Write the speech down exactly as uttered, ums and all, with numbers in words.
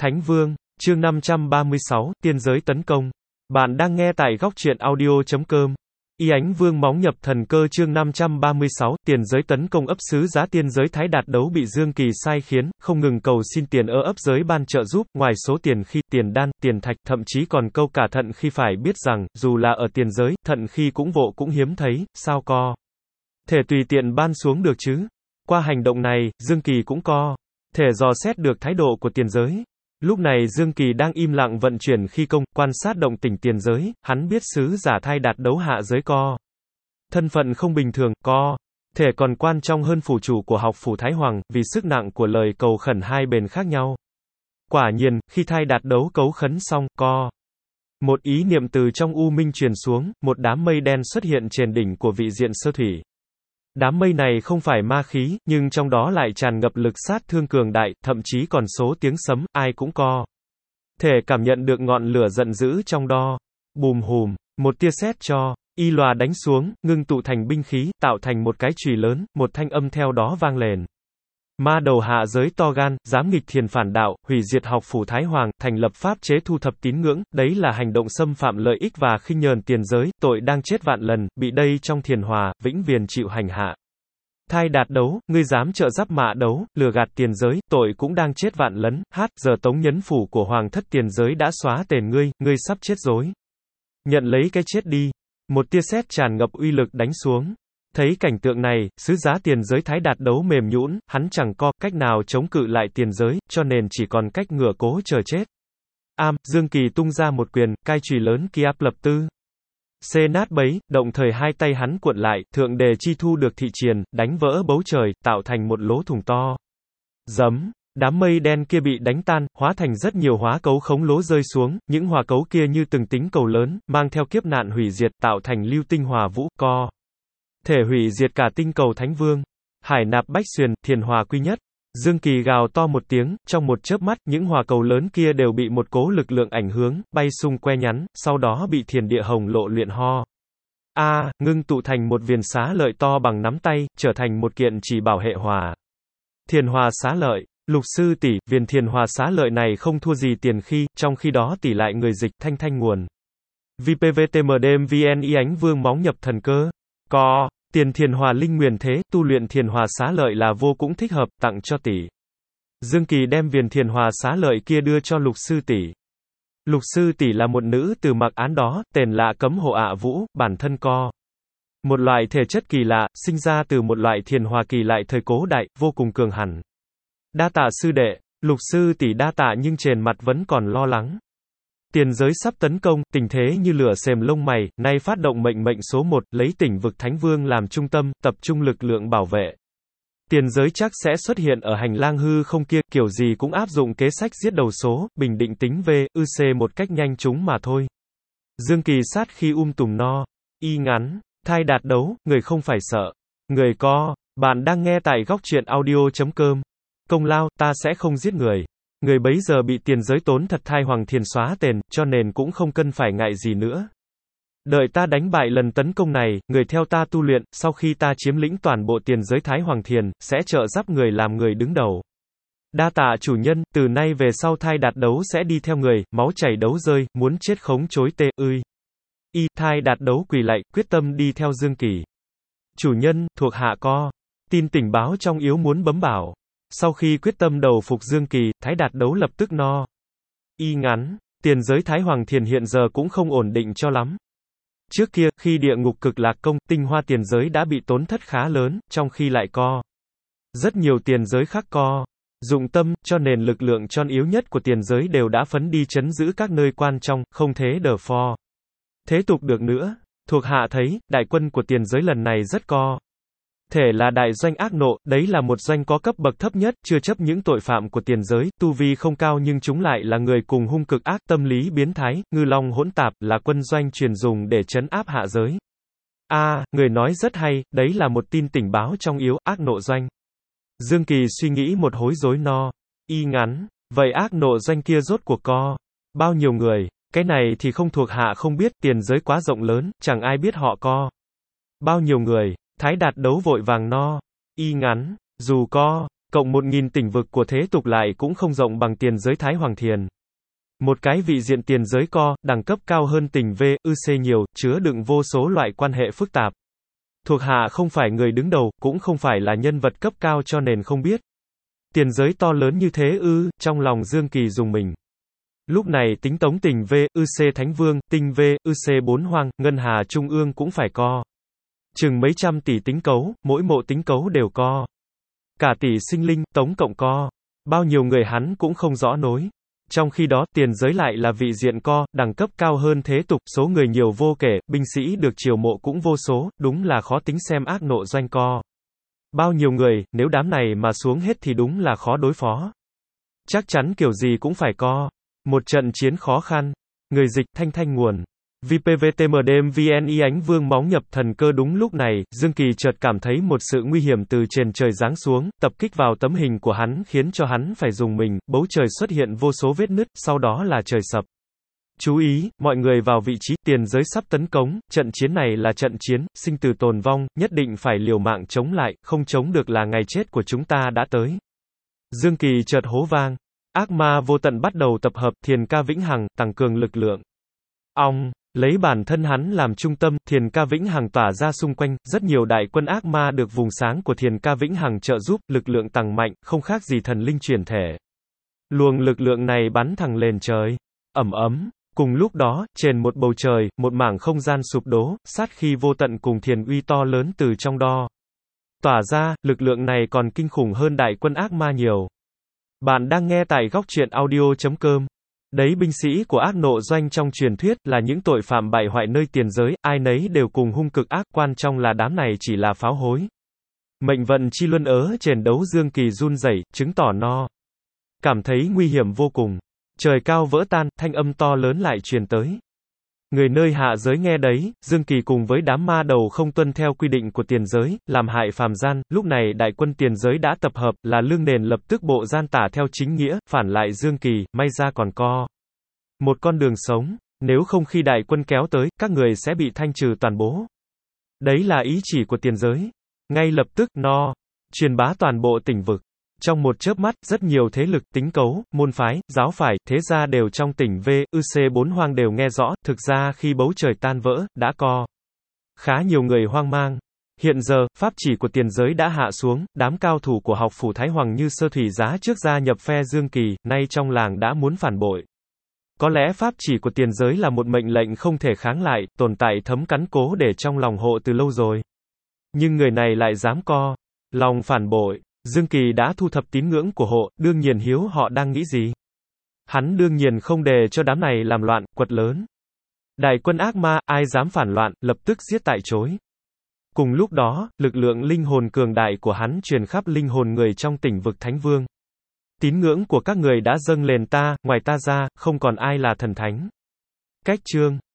Thánh Vương, chương năm trăm ba mươi sáu, Tiên giới tấn công. Bạn đang nghe tại góc truyện audio chấm com. Y Ánh Vương móng nhập thần cơ chương năm trăm ba mươi sáu, tiền giới tấn công ấp sứ giá tiên giới Thái Đạt Đấu bị Dương Kỳ sai khiến, không ngừng cầu xin tiền ơ ấp giới ban trợ giúp, ngoài số tiền khi, tiền đan, tiền thạch, thậm chí còn câu cả thận khi phải biết rằng, dù là ở tiền giới, thận khi cũng vộ cũng hiếm thấy, sao co. Thể tùy tiện ban xuống được chứ. Qua hành động này, Dương Kỳ cũng co. Thể dò xét được thái độ của tiền giới. Lúc này Dương Kỳ đang im lặng vận chuyển khí công, quan sát động tĩnh tiền giới, hắn biết sứ giả Thái Đạt Đấu hạ giới co. Thân phận không bình thường, co. Thể còn quan trọng hơn phủ chủ của học phủ Thái Hoàng, vì sức nặng của lời cầu khẩn hai bên khác nhau. Quả nhiên, khi Thái Đạt Đấu cấu khấn xong, co. Một ý niệm từ trong u minh truyền xuống, một đám mây đen xuất hiện trên đỉnh của vị diện sơ thủy. Đám mây này không phải ma khí, nhưng trong đó lại tràn ngập lực sát thương cường đại, thậm chí còn số tiếng sấm, ai cũng co. Thể cảm nhận được ngọn lửa giận dữ trong đó. Bùm hùm, một tia sét cho, y lòa đánh xuống, ngưng tụ thành binh khí, tạo thành một cái chùy lớn, một thanh âm theo đó vang lên. Ma đầu hạ giới to gan, dám nghịch thiền phản đạo, hủy diệt học phủ Thái Hoàng, thành lập pháp chế thu thập tín ngưỡng, đấy là hành động xâm phạm lợi ích và khinh nhờn tiền giới, tội đang chết vạn lần, bị đây trong thiền hòa, vĩnh viền chịu hành hạ. Thái Đạt Đấu, ngươi dám trợ giáp mạ đấu, lừa gạt tiền giới, tội cũng đang chết vạn lấn, hát, giờ tống nhấn phủ của hoàng thất tiền giới đã xóa tên ngươi, ngươi sắp chết rồi. Nhận lấy cái chết đi. Một tia sét tràn ngập uy lực đánh xuống. Thấy cảnh tượng này, sứ giá tiền giới Thái Đạt Đấu mềm nhũn, hắn chẳng có cách nào chống cự lại tiền giới, cho nên chỉ còn cách ngửa cố chờ chết. Am, Dương Kỳ tung ra một quyền, cai chùy lớn kia áp lập tư. Xê nát bấy, động thời hai tay hắn cuộn lại, thượng đề chi thu được thị triền, đánh vỡ bấu trời, tạo thành một lỗ thủng to. Giấm, đám mây đen kia bị đánh tan, hóa thành rất nhiều hóa cấu khống lố rơi xuống, những hỏa cấu kia như từng tính cầu lớn, mang theo kiếp nạn hủy diệt, tạo thành lưu tinh hỏa vũ, co. Thể hủy diệt cả tinh cầu Thánh Vương. Hải nạp bách xuyền, thiền hòa quy nhất. Dương Kỳ gào to một tiếng, trong một chớp mắt, những hỏa cầu lớn kia đều bị một cố lực lượng ảnh hưởng, bay xung que nhắn, sau đó bị thiền địa hồng lộ luyện ho. A, à, ngưng tụ thành một viền xá lợi to bằng nắm tay, trở thành một kiện chỉ bảo hệ hòa. Thiền hòa xá lợi, lục sư tỷ, viền thiền hòa xá lợi này không thua gì tiền khi, trong khi đó tỷ lại người dịch thanh thanh nguồn. vê pê vê tê em đêm vê en Y Ánh Vương móng nhập thần cơ. Co, tiền thiền hòa linh nguyền thế, tu luyện thiền hòa xá lợi là vô cũng thích hợp, tặng cho tỷ. Dương Kỳ đem viền thiền hòa xá lợi kia đưa cho lục sư tỷ. Lục sư tỷ là một nữ từ mặc án đó, tên lạ cấm hộ ạ vũ, bản thân co. Một loại thể chất kỳ lạ, sinh ra từ một loại thiền hòa kỳ lại thời cố đại, vô cùng cường hẳn. Đa tạ sư đệ, lục sư tỷ đa tạ nhưng trên mặt vẫn còn lo lắng. Tiền giới sắp tấn công, tình thế như lửa xềm lông mày, nay phát động mệnh mệnh số một, lấy tỉnh vực Thánh Vương làm trung tâm, tập trung lực lượng bảo vệ. Tiền giới chắc sẽ xuất hiện ở hành lang hư không kia, kiểu gì cũng áp dụng kế sách giết đầu số, bình định tính V, ư C một cách nhanh chóng mà thôi. Dương Kỳ sát khi um tùm no. Y ngắn, Thái Đạt Đấu, người không phải sợ. Người co, bạn đang nghe tại góc truyện audio chấm com. Công lao, ta sẽ không giết người. Người bấy giờ bị tiền giới tốn thật Thái Hoàng thiền xóa tên, cho nên cũng không cần phải ngại gì nữa. Đợi ta đánh bại lần tấn công này, người theo ta tu luyện, sau khi ta chiếm lĩnh toàn bộ tiền giới Thái Hoàng thiền, sẽ trợ giúp người làm người đứng đầu. Đa tạ chủ nhân, từ nay về sau Thái Đạt Đấu sẽ đi theo người, máu chảy đấu rơi, muốn chết khống chối tê, ươi. Y, Thái Đạt Đấu quỳ lạy, quyết tâm đi theo Dương Kỳ. Chủ nhân, thuộc hạ co. Tin tình báo trong yếu muốn bấm bảo. Sau khi quyết tâm đầu phục Dương Kỳ, Thái Đạt Đấu lập tức no. Y ngắn, tiền giới Thái Hoàng thiền hiện giờ cũng không ổn định cho lắm. Trước kia, khi địa ngục cực lạc công, tinh hoa tiền giới đã bị tốn thất khá lớn, trong khi lại co. Rất nhiều tiền giới khác co. Dụng tâm, cho nên lực lượng tròn yếu nhất của tiền giới đều đã phấn đi chấn giữ các nơi quan trọng, không thế đờ pho. Thế tục được nữa. Thuộc hạ thấy, đại quân của tiền giới lần này rất co. Thể là đại doanh ác nộ, đấy là một doanh có cấp bậc thấp nhất, chưa chấp những tội phạm của tiền giới, tu vi không cao nhưng chúng lại là người cùng hung cực ác, tâm lý biến thái, ngư long hỗn tạp, là quân doanh truyền dùng để trấn áp hạ giới. A, à, người nói rất hay, đấy là một tin tình báo trong yếu, ác nộ doanh. Dương Kỳ suy nghĩ một hối rối no. Y ngắn, vậy ác nộ doanh kia rốt cuộc co. Bao nhiêu người, cái này thì không thuộc hạ không biết, tiền giới quá rộng lớn, chẳng ai biết họ co. Bao nhiêu người. Thái Đạt Đấu vội vàng no. Y ngắn, dù co, Cộng một nghìn tỉnh vực của thế tục lại cũng không rộng bằng tiền giới Thái Hoàng Thiền. Một cái vị diện tiền giới co, đẳng cấp cao hơn tỉnh V, ư C nhiều, chứa đựng vô số loại quan hệ phức tạp. Thuộc hạ không phải người đứng đầu, cũng không phải là nhân vật cấp cao cho nên không biết. Tiền giới to lớn như thế ư, trong lòng Dương Kỳ dùng mình. Lúc này tính tống tỉnh V, ư C Thánh Vương, tinh V, ư C bốn Hoang, Ngân Hà Trung ương cũng phải co. Chừng mấy trăm tỷ tính cấu, mỗi mộ tính cấu đều co. Cả tỷ sinh linh, tống cộng co. Bao nhiêu người hắn cũng không rõ nối. Trong khi đó, tiền giới lại là vị diện co, đẳng cấp cao hơn thế tục, số người nhiều vô kể, binh sĩ được triều mộ cũng vô số, đúng là khó tính xem ác nộ doanh co. Bao nhiêu người, nếu đám này mà xuống hết thì đúng là khó đối phó. Chắc chắn kiểu gì cũng phải co. Một trận chiến khó khăn. Người dịch, Thanh Thanh nguồn. vê pê vê tê em đê vê en y Ánh Vương Máu Nhập Thần Cơ. Đúng lúc này, Dương Kỳ chợt cảm thấy một sự nguy hiểm từ trên trời giáng xuống, tập kích vào tấm hình của hắn khiến cho hắn phải dùng mình, bầu trời xuất hiện vô số vết nứt, sau đó là trời sập. Chú ý, mọi người vào vị trí, tiền giới sắp tấn công, trận chiến này là trận chiến, sinh tử tồn vong, nhất định phải liều mạng chống lại, không chống được là ngày chết của chúng ta đã tới. Dương Kỳ chợt hố vang. Ác ma vô tận bắt đầu tập hợp, Thiền Ca Vĩnh Hằng, tăng cường lực lượng. Ong, lấy bản thân hắn làm trung tâm, Thiền Ca Vĩnh Hằng tỏa ra xung quanh, rất nhiều đại quân ác ma được vùng sáng của Thiền Ca Vĩnh Hằng trợ giúp, lực lượng tăng mạnh, không khác gì thần linh chuyển thể. Luồng lực lượng này bắn thẳng lên trời. Ầm ấm. Cùng lúc đó, trên một bầu trời, một mảng không gian sụp đổ, sát khí vô tận cùng thiền uy to lớn từ trong đó tỏa ra, lực lượng này còn kinh khủng hơn đại quân ác ma nhiều. Bạn đang nghe tại góc truyện audio chấm com. Đấy, binh sĩ của ác nộ doanh trong truyền thuyết là những tội phạm bại hoại nơi tiền giới, ai nấy đều cùng hung cực ác, quan trọng là đám này chỉ là pháo hối. Mệnh vận chi luân ớ trên đấu. Dương Kỳ run rẩy, chứng tỏ no. Cảm thấy nguy hiểm vô cùng. Trời cao vỡ tan, thanh âm to lớn lại truyền tới. Người nơi hạ giới nghe đấy, Dương Kỳ cùng với đám ma đầu không tuân theo quy định của tiền giới, làm hại phàm gian, lúc này đại quân tiền giới đã tập hợp, là lương nền lập tức bộ gian tả theo chính nghĩa, phản lại Dương Kỳ, may ra còn co một con đường sống, nếu không khi đại quân kéo tới, các người sẽ bị thanh trừ toàn bộ. Đấy là ý chỉ của tiền giới. Ngay lập tức, no, truyền bá toàn bộ tỉnh vực. Trong một chớp mắt, rất nhiều thế lực, tính cấu, môn phái, giáo phái, thế gia đều trong tỉnh V, ư C bốn Hoang đều nghe rõ, thực ra khi bầu trời tan vỡ, đã co khá nhiều người hoang mang. Hiện giờ, pháp chỉ của tiền giới đã hạ xuống, đám cao thủ của học phủ Thái Hoàng như Sơ Thủy Giá trước gia nhập phe Dương Kỳ, nay trong làng đã muốn phản bội. Có lẽ pháp chỉ của tiền giới là một mệnh lệnh không thể kháng lại, tồn tại thấm cắn cố để trong lòng hộ từ lâu rồi. Nhưng người này lại dám co lòng phản bội. Dương Kỳ đã thu thập tín ngưỡng của hộ, đương nhiên hiếu họ đang nghĩ gì. Hắn đương nhiên không để cho đám này làm loạn, quật lớn. Đại quân ác ma, ai dám phản loạn, lập tức giết tại chối. Cùng lúc đó, lực lượng linh hồn cường đại của hắn truyền khắp linh hồn người trong tỉnh vực Thánh Vương. Tín ngưỡng của các người đã dâng lên ta, ngoài ta ra, không còn ai là thần thánh. Cách chương